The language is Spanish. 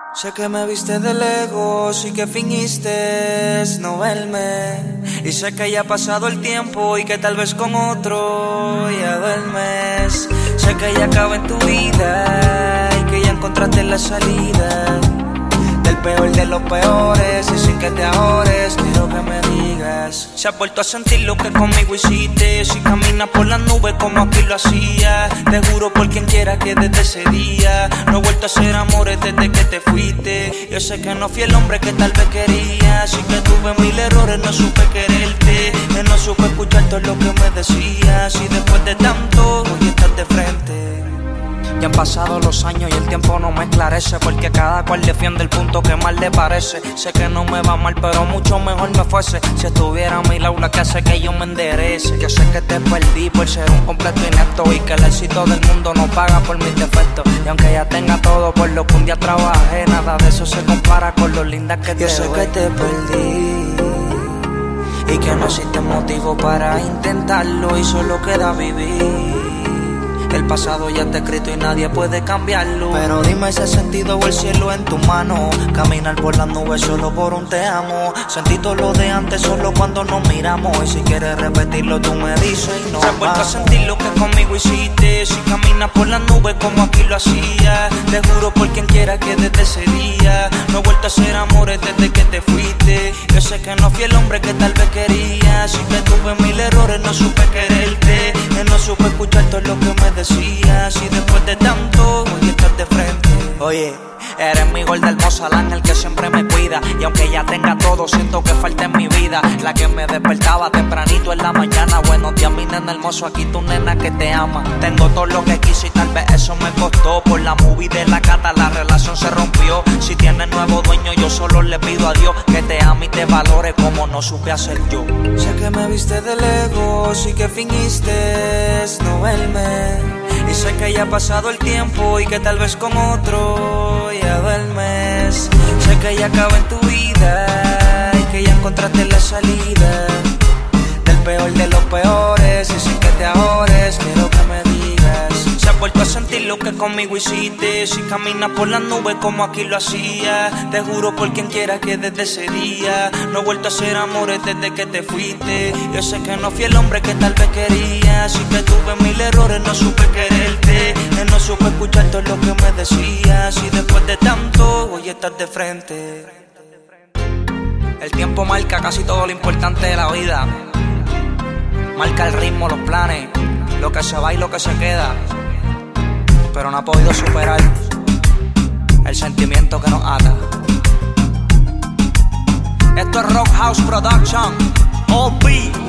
Sé que me viste de lejos y que fingiste no verme. Y sé que ya ha pasado el tiempo y que tal vez con otro ya duermes. Sé que ya acaba en tu vida y que ya encontraste la salida del peor de los peores. Y sin que te ahorres, quiero que me digas si has vuelto a sentir lo que conmigo hiciste. Si caminas por las nubes como aquí lo hacía. Te juro por quien quiera que desde ese día no he vuelto a hacer amores desde que te fuiste. Yo sé que no fui el hombre que tal vez quería. Sí que tuve mil errores, no supe quererte. Que no supe escuchar todo lo que me decías. Y después de tanto, hoy estás de frente. Ya han pasado los años y el tiempo no me esclarece, porque cada cual defiende el punto que más le parece. Sé que no me va mal, pero mucho mejor me fuese si estuviera a mi lado la que hace que yo me enderece. Yo sé que te perdí por ser un completo inepto y que el éxito del mundo no paga por mis defectos. Y aunque ya tenga todo por lo que un día trabajé, nada de eso se compara con lo linda que te ves. Yo sé que te perdí y que no existe motivo para intentarlo y solo queda vivir. El pasado ya está escrito y nadie puede cambiarlo. Pero dime si has sentido el cielo en tu mano. Caminar por las nubes solo por un te amo. Sentí todo lo de antes solo cuando nos miramos. Y si quieres repetirlo tú me dices y no. Se ha vuelto a sentir lo que conmigo hiciste. Si caminas por las nubes como aquí lo hacía. Te juro por quien quiera que desde ese día no he vuelto a hacer amores desde que te fuiste. Yo sé que no fui el hombre que tal vez quería. Sí que tuve mil errores, no supe quererte. Que no supe escuchar todo lo que me decías. Y después de tanto, hoy estás de frente. Oye, eres mi gorda hermosa, la ángel que siempre me cuida. Y aunque ya tenga todo, siento que falta en mi vida. La que me despertaba tempranito en la mañana. Buenos días mi nena hermoso, aquí tu nena que te ama. Tengo todo lo que quise y tal vez eso me costó. Por la movie de la cata la relación se rompió. Si tienes nuevo dueño yo solo le pido a Dios que te ame y te valore como no supe hacer yo. Sé que me viste de lejos y que fingiste no verme. Y sé que ya ha pasado el tiempo y que tal vez con otro ya duermes. Sé que ya acaba en tu vida y que ya encontraste la salida del peor de los peores. Y sin que te ahorres, quiero que me digas si has vuelto a sentir lo que conmigo hiciste. Si caminas por las nubes como aquí lo hacía. Te juro por quien quiera que desde ese día no he vuelto a hacer amores desde que te fuiste. Yo sé que no fui el hombre que tal vez quería. Sí que tuve mil errores, no supe quererte. Que no supe escuchar todo lo que me decías. Y después de tanto, hoy estás de frente. El tiempo marca casi todo lo importante de la vida. Marca el ritmo, los planes, lo que se va y lo que se queda. Pero no ha podido superar el sentimiento que nos ata. Esto es Rock House Production, OB.